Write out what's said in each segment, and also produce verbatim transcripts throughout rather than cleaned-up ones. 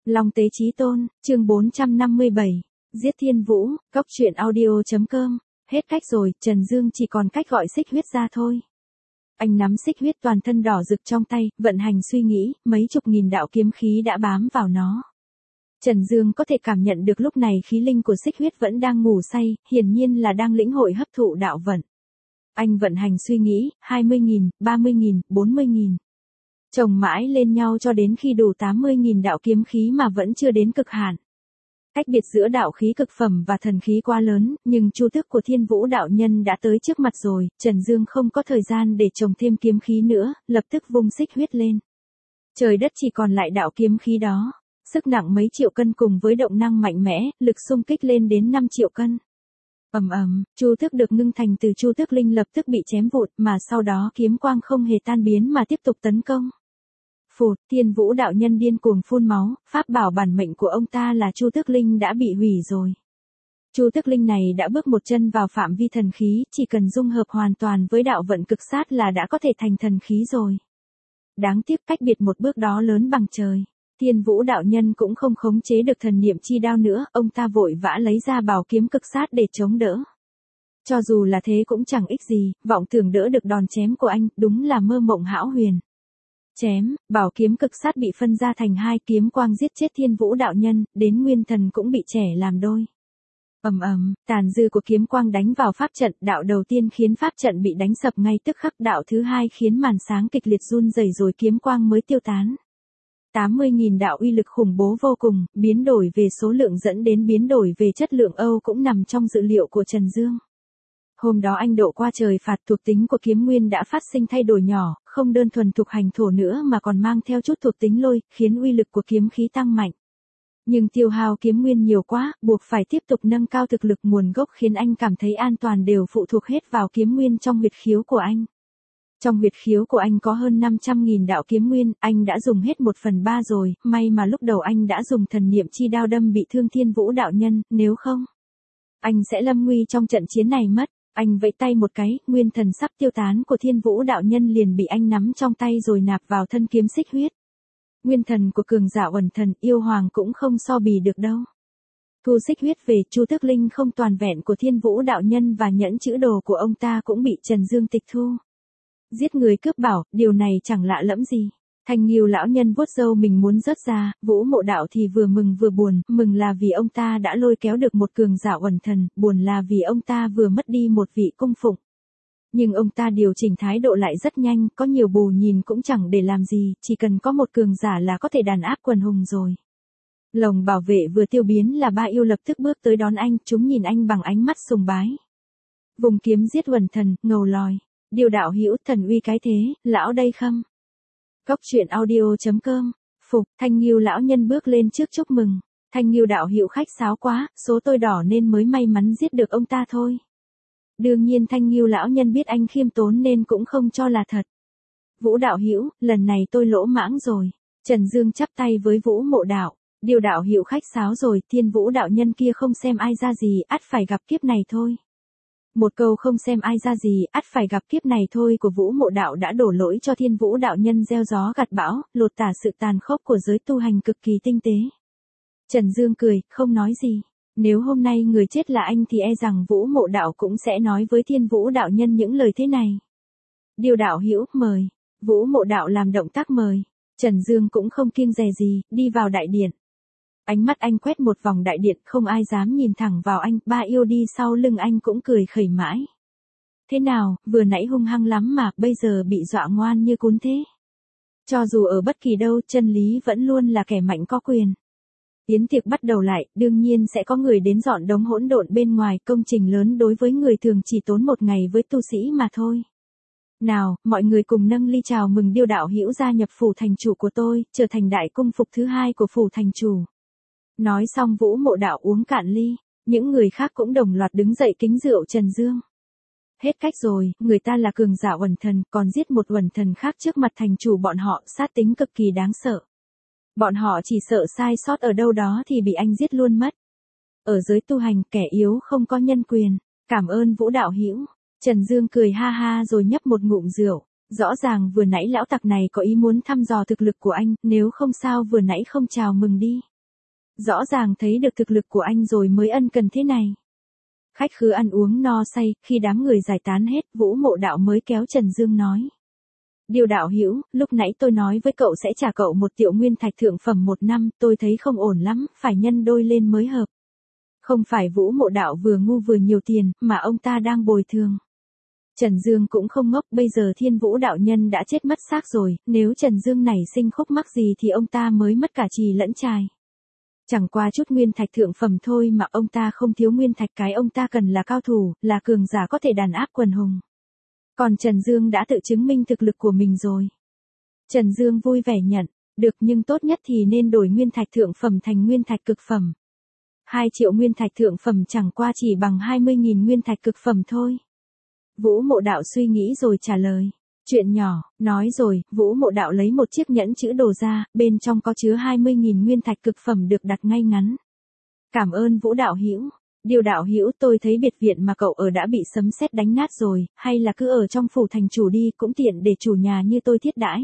Long Tế Chí Tôn, chương bốn trăm năm mươi bảy, Giết Thiên Vũ, Cốc truyện audio.com, hết cách rồi, Trần Dương chỉ còn cách gọi xích huyết ra thôi. Anh nắm xích huyết toàn thân đỏ rực trong tay, vận hành suy nghĩ, mấy chục nghìn đạo kiếm khí đã bám vào nó. Trần Dương có thể cảm nhận được lúc này khí linh của xích huyết vẫn đang ngủ say, hiển nhiên là đang lĩnh hội hấp thụ đạo vận. Anh vận hành suy nghĩ, hai mươi nghìn, ba mươi nghìn, bốn mươi nghìn. Chồng mãi lên nhau cho đến khi đủ tám mươi nghìn đạo kiếm khí mà vẫn chưa đến cực hạn. Cách biệt giữa đạo khí cực phẩm và thần khí quá lớn, nhưng chu tước của Thiên Vũ đạo nhân đã tới trước mặt rồi, Trần Dương không có thời gian để trồng thêm kiếm khí nữa, lập tức vung xích huyết lên. Trời đất chỉ còn lại đạo kiếm khí đó, sức nặng mấy triệu cân cùng với động năng mạnh mẽ, lực xung kích lên đến năm triệu cân. Ầm ầm, chu tước được ngưng thành từ chu tước linh lập tức bị chém vụn, mà sau đó kiếm quang không hề tan biến mà tiếp tục tấn công. Phụt, Thiên Vũ đạo nhân điên cuồng phun máu, pháp bảo bản mệnh của ông ta là chu tước linh đã bị hủy rồi. Chu tước linh này đã bước một chân vào phạm vi thần khí, chỉ cần dung hợp hoàn toàn với đạo vận cực sát là đã có thể thành thần khí rồi. Đáng tiếc cách biệt một bước đó lớn bằng trời. Thiên Vũ đạo nhân cũng không khống chế được thần niệm chi đao nữa, ông ta vội vã lấy ra bảo kiếm cực sát để chống đỡ. Cho dù là thế cũng chẳng ích gì, vọng tưởng đỡ được đòn chém của anh, đúng là mơ mộng hão huyền. Chém, bảo kiếm cực sát bị phân ra thành hai, kiếm quang giết chết Thiên Vũ đạo nhân, đến nguyên thần cũng bị chẻ làm đôi. Ầm ầm, tàn dư của kiếm quang đánh vào pháp trận, đạo đầu tiên khiến pháp trận bị đánh sập ngay tức khắc, đạo thứ hai khiến màn sáng kịch liệt run rẩy rồi kiếm quang mới tiêu tán. tám mươi nghìn đạo uy lực khủng bố vô cùng, biến đổi về số lượng dẫn đến biến đổi về chất lượng Âu cũng nằm trong dự liệu của Trần Dương. Hôm đó anh độ qua trời phạt, thuộc tính của kiếm nguyên đã phát sinh thay đổi nhỏ, không đơn thuần thuộc hành thổ nữa mà còn mang theo chút thuộc tính lôi, khiến uy lực của kiếm khí tăng mạnh. Nhưng tiêu hao kiếm nguyên nhiều quá, buộc phải tiếp tục nâng cao thực lực, nguồn gốc khiến anh cảm thấy an toàn đều phụ thuộc hết vào kiếm nguyên trong huyệt khiếu của anh. Trong huyệt khiếu của anh có hơn năm trăm nghìn đạo kiếm nguyên, anh đã dùng hết một phần ba rồi, may mà lúc đầu anh đã dùng thần niệm chi đao đâm bị thương Thiên Vũ đạo nhân, nếu không, anh sẽ lâm nguy trong trận chiến này mất. Anh vẫy tay một cái, nguyên thần sắp tiêu tán của Thiên Vũ đạo nhân liền bị anh nắm trong tay rồi nạp vào thân kiếm xích huyết. Nguyên thần của cường giả uẩn thần, yêu hoàng cũng không so bì được đâu. Thu xích huyết về, chu tước linh không toàn vẹn của Thiên Vũ đạo nhân và nhẫn chữ đồ của ông ta cũng bị Trần Dương tịch thu. Giết người cướp bảo, điều này chẳng lạ lẫm gì. Thanh Nghiêu lão nhân vuốt râu mình muốn rớt ra, Vũ Mộ đạo thì vừa mừng vừa buồn, mừng là vì ông ta đã lôi kéo được một cường giả uẩn thần, buồn là vì ông ta vừa mất đi một vị cung phụng. Nhưng ông ta điều chỉnh thái độ lại rất nhanh, có nhiều bù nhìn cũng chẳng để làm gì, chỉ cần có một cường giả là có thể đàn áp quần hùng rồi. Lồng bảo vệ vừa tiêu biến là ba yêu lập tức bước tới đón anh, chúng nhìn anh bằng ánh mắt sùng bái. Vùng kiếm giết uẩn thần, ngầu lòi. Điều đạo hữu, thần uy cái thế, lão đây khâm. Cốc truyện audio.com, phục, Thanh Nghiêu lão nhân bước lên trước chúc mừng. Thanh Nghiêu đạo hữu khách sáo quá, số tôi đỏ nên mới may mắn giết được ông ta thôi. Đương nhiên Thanh Nghiêu lão nhân biết anh khiêm tốn nên cũng không cho là thật. Vũ đạo hữu, lần này tôi lỗ mãng rồi. Trần Dương chắp tay với Vũ Mộ đạo. Điều đạo hữu khách sáo rồi, Thiên Vũ đạo nhân kia không xem ai ra gì, ắt phải gặp kiếp này thôi. Một câu không xem ai ra gì, ắt phải gặp kiếp này thôi của Vũ Mộ đạo đã đổ lỗi cho Thiên Vũ đạo nhân gieo gió gặt bão, lột tả sự tàn khốc của giới tu hành cực kỳ tinh tế. Trần Dương cười, không nói gì. Nếu hôm nay người chết là anh thì e rằng Vũ Mộ đạo cũng sẽ nói với Thiên Vũ đạo nhân những lời thế này. Điều đạo hữu, mời. Vũ Mộ đạo làm động tác mời. Trần Dương cũng không kiêng dè gì, đi vào đại điện. Ánh mắt anh quét một vòng đại điện, không ai dám nhìn thẳng vào anh, ba yêu đi sau lưng anh cũng cười khẩy mãi. Thế nào, vừa nãy hung hăng lắm mà, bây giờ bị dọa ngoan như cún thế. Cho dù ở bất kỳ đâu, chân lý vẫn luôn là kẻ mạnh có quyền. Yến tiệc bắt đầu lại, đương nhiên sẽ có người đến dọn đống hỗn độn bên ngoài, công trình lớn đối với người thường chỉ tốn một ngày với tu sĩ mà thôi. Nào, mọi người cùng nâng ly chào mừng Điêu đạo hữu gia nhập phủ thành chủ của tôi, trở thành đại cung phục thứ hai của phủ thành chủ. Nói xong Vũ Mộ đạo uống cạn ly, những người khác cũng đồng loạt đứng dậy kính rượu Trần Dương. Hết cách rồi, người ta là cường giả uẩn thần, còn giết một uẩn thần khác trước mặt thành chủ bọn họ, sát tính cực kỳ đáng sợ. Bọn họ chỉ sợ sai sót ở đâu đó thì bị anh giết luôn mất. Ở giới tu hành, kẻ yếu không có nhân quyền. Cảm ơn Vũ đạo hữu. Trần Dương cười ha ha rồi nhấp một ngụm rượu. Rõ ràng vừa nãy lão tặc này có ý muốn thăm dò thực lực của anh, nếu không sao vừa nãy không chào mừng đi. Rõ ràng thấy được thực lực của anh rồi mới ân cần thế này. Khách khứa ăn uống no say, khi đám người giải tán hết, Vũ Mộ Đạo mới kéo Trần Dương nói. Điều đạo hữu, lúc nãy tôi nói với cậu sẽ trả cậu một triệu nguyên thạch thượng phẩm một năm, tôi thấy không ổn lắm, phải nhân đôi lên mới hợp. Không phải Vũ Mộ Đạo vừa ngu vừa nhiều tiền, mà ông ta đang bồi thường. Trần Dương cũng không ngốc, bây giờ Thiên Vũ đạo nhân đã chết mất xác rồi, nếu Trần Dương này sinh khúc mắc gì thì ông ta mới mất cả trì lẫn trài. Chẳng qua chút nguyên thạch thượng phẩm thôi mà ông ta không thiếu nguyên thạch, cái ông ta cần là cao thủ, là cường giả có thể đàn áp quần hùng. Còn Trần Dương đã tự chứng minh thực lực của mình rồi. Trần Dương vui vẻ nhận, được, nhưng tốt nhất thì nên đổi nguyên thạch thượng phẩm thành nguyên thạch cực phẩm. hai triệu nguyên thạch thượng phẩm chẳng qua chỉ bằng hai mươi nghìn nguyên thạch cực phẩm thôi. Vũ Mộ Đạo suy nghĩ rồi trả lời. Chuyện nhỏ, nói rồi, Vũ Mộ Đạo lấy một chiếc nhẫn chữ đồ ra, bên trong có chứa hai mươi nghìn nguyên thạch cực phẩm được đặt ngay ngắn. Cảm ơn Vũ đạo hữu. Điều đạo hữu, tôi thấy biệt viện mà cậu ở đã bị sấm sét đánh nát rồi, hay là cứ ở trong phủ thành chủ đi, cũng tiện để chủ nhà như tôi thiết đãi.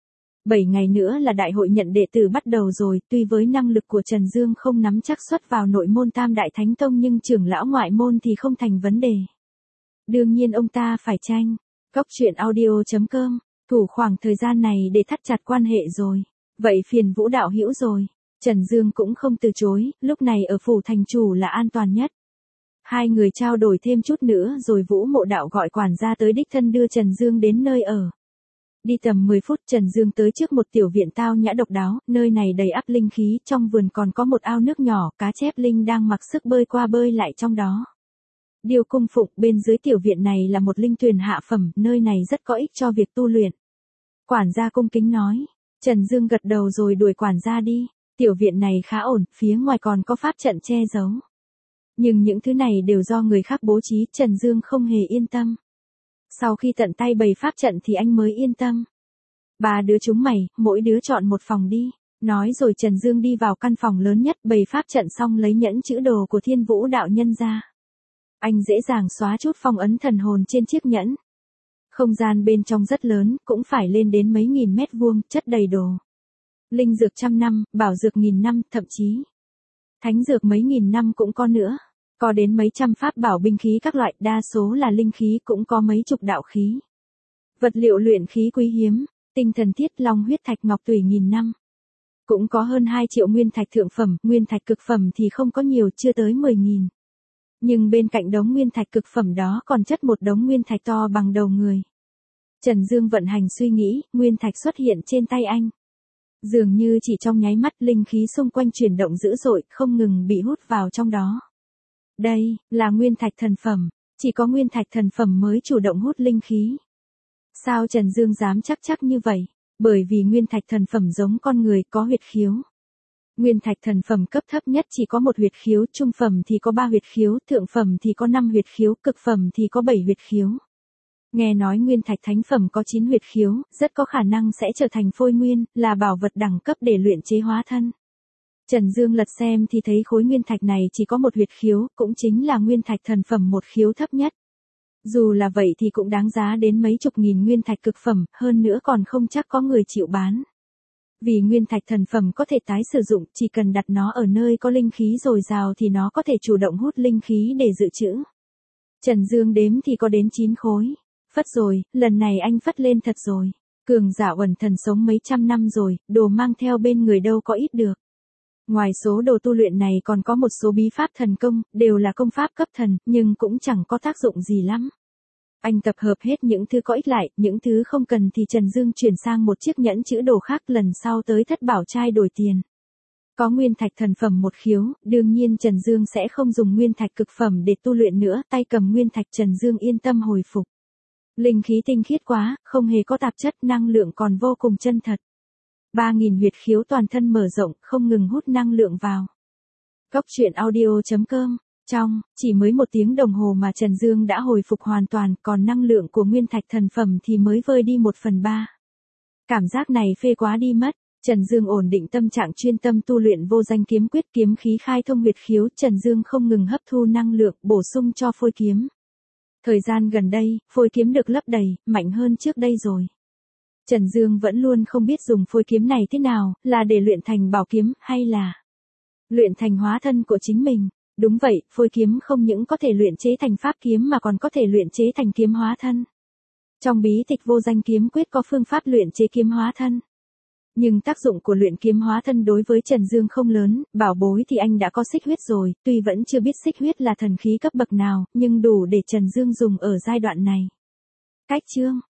Bảy ngày nữa là đại hội nhận đệ tử bắt đầu rồi, tuy với năng lực của Trần Dương không nắm chắc xuất vào nội môn Tam Đại Thánh Tông nhưng trưởng lão ngoại môn thì không thành vấn đề. Đương nhiên ông ta phải tranh. Góc truyện audio chấm com, thủ khoảng thời gian này để thắt chặt quan hệ rồi. Vậy phiền Vũ đạo hữu rồi. Trần Dương cũng không từ chối, lúc này ở phủ thành chủ là an toàn nhất. Hai người trao đổi thêm chút nữa rồi Vũ Mộ Đạo gọi quản gia tới đích thân đưa Trần Dương đến nơi ở. Đi tầm mười phút Trần Dương tới trước một tiểu viện tao nhã độc đáo, nơi này đầy ắp linh khí, trong vườn còn có một ao nước nhỏ, cá chép linh đang mặc sức bơi qua bơi lại trong đó. Điều cung phụng bên dưới tiểu viện này là một linh tuyền hạ phẩm, nơi này rất có ích cho việc tu luyện. Quản gia cung kính nói. Trần Dương gật đầu rồi đuổi quản gia đi. Tiểu viện này khá ổn, phía ngoài còn có pháp trận che giấu. Nhưng những thứ này đều do người khác bố trí, Trần Dương không hề yên tâm. Sau khi tận tay bày pháp trận thì anh mới yên tâm. Ba đứa chúng mày, mỗi đứa chọn một phòng đi. Nói rồi Trần Dương đi vào căn phòng lớn nhất, bày pháp trận xong lấy nhẫn chữ đồ của Thiên Vũ đạo nhân ra. Anh dễ dàng xóa chút phong ấn thần hồn trên chiếc nhẫn. Không gian bên trong rất lớn, cũng phải lên đến mấy nghìn mét vuông, chất đầy đồ. Linh dược trăm năm, bảo dược nghìn năm, thậm chí thánh dược mấy nghìn năm cũng có nữa. Có đến mấy trăm pháp bảo binh khí các loại, đa số là linh khí, cũng có mấy chục đạo khí. Vật liệu luyện khí quý hiếm, tinh thần thiết, long huyết thạch, ngọc tùy nghìn năm. Cũng có hơn hai triệu nguyên thạch thượng phẩm, nguyên thạch cực phẩm thì không có nhiều, chưa tới mười nghìn. Nhưng bên cạnh đống nguyên thạch cực phẩm đó còn chất một đống nguyên thạch to bằng đầu người. Trần Dương vận hành suy nghĩ, nguyên thạch xuất hiện trên tay anh. Dường như chỉ trong nháy mắt linh khí xung quanh chuyển động dữ dội, không ngừng bị hút vào trong đó. Đây, là nguyên thạch thần phẩm, chỉ có nguyên thạch thần phẩm mới chủ động hút linh khí. Sao Trần Dương dám chắc chắc như vậy? Bởi vì nguyên thạch thần phẩm giống con người, có huyệt khiếu. Nguyên thạch thần phẩm cấp thấp nhất chỉ có một huyệt khiếu, trung phẩm thì có ba huyệt khiếu, thượng phẩm thì có năm huyệt khiếu, cực phẩm thì có bảy huyệt khiếu. Nghe nói nguyên thạch thánh phẩm có chín huyệt khiếu, rất có khả năng sẽ trở thành phôi nguyên, là bảo vật đẳng cấp để luyện chế hóa thân. Trần Dương lật xem thì thấy khối nguyên thạch này chỉ có một huyệt khiếu, cũng chính là nguyên thạch thần phẩm một khiếu thấp nhất. Dù là vậy thì cũng đáng giá đến mấy chục nghìn nguyên thạch cực phẩm, hơn nữa còn không chắc có người chịu bán. Vì nguyên thạch thần phẩm có thể tái sử dụng, chỉ cần đặt nó ở nơi có linh khí dồi dào thì nó có thể chủ động hút linh khí để dự trữ. Trần Dương đếm thì có đến chín khối. Phất rồi, lần này anh phất lên thật rồi. Cường giả uẩn thần sống mấy trăm năm rồi, đồ mang theo bên người đâu có ít được. Ngoài số đồ tu luyện này còn có một số bí pháp thần công, đều là công pháp cấp thần, nhưng cũng chẳng có tác dụng gì lắm. Anh tập hợp hết những thứ có ích lại, những thứ không cần thì Trần Dương chuyển sang một chiếc nhẫn chữ đồ khác, lần sau tới thất bảo trai đổi tiền. Có nguyên thạch thần phẩm một khiếu, đương nhiên Trần Dương sẽ không dùng nguyên thạch cực phẩm để tu luyện nữa, tay cầm nguyên thạch Trần Dương yên tâm hồi phục. Linh khí tinh khiết quá, không hề có tạp chất, năng lượng còn vô cùng chân thật. ba nghìn huyệt khiếu toàn thân mở rộng, không ngừng hút năng lượng vào. Góc truyện audio chấm com. Trong, chỉ mới một tiếng đồng hồ mà Trần Dương đã hồi phục hoàn toàn, còn năng lượng của nguyên thạch thần phẩm thì mới vơi đi một phần ba. Cảm giác này phê quá đi mất. Trần Dương ổn định tâm trạng, chuyên tâm tu luyện vô danh kiếm quyết, kiếm khí khai thông huyệt khiếu. Trần Dương không ngừng hấp thu năng lượng, bổ sung cho phôi kiếm. Thời gian gần đây, phôi kiếm được lấp đầy, mạnh hơn trước đây rồi. Trần Dương vẫn luôn không biết dùng phôi kiếm này thế nào, là để luyện thành bảo kiếm, hay là Luyện thành hóa thân của chính mình. Đúng vậy, phôi kiếm không những có thể luyện chế thành pháp kiếm mà còn có thể luyện chế thành kiếm hóa thân. Trong bí tịch vô danh kiếm quyết có phương pháp luyện chế kiếm hóa thân. Nhưng tác dụng của luyện kiếm hóa thân đối với Trần Dương không lớn, bảo bối thì anh đã có xích huyết rồi, tuy vẫn chưa biết xích huyết là thần khí cấp bậc nào, nhưng đủ để Trần Dương dùng ở giai đoạn này. Cách chương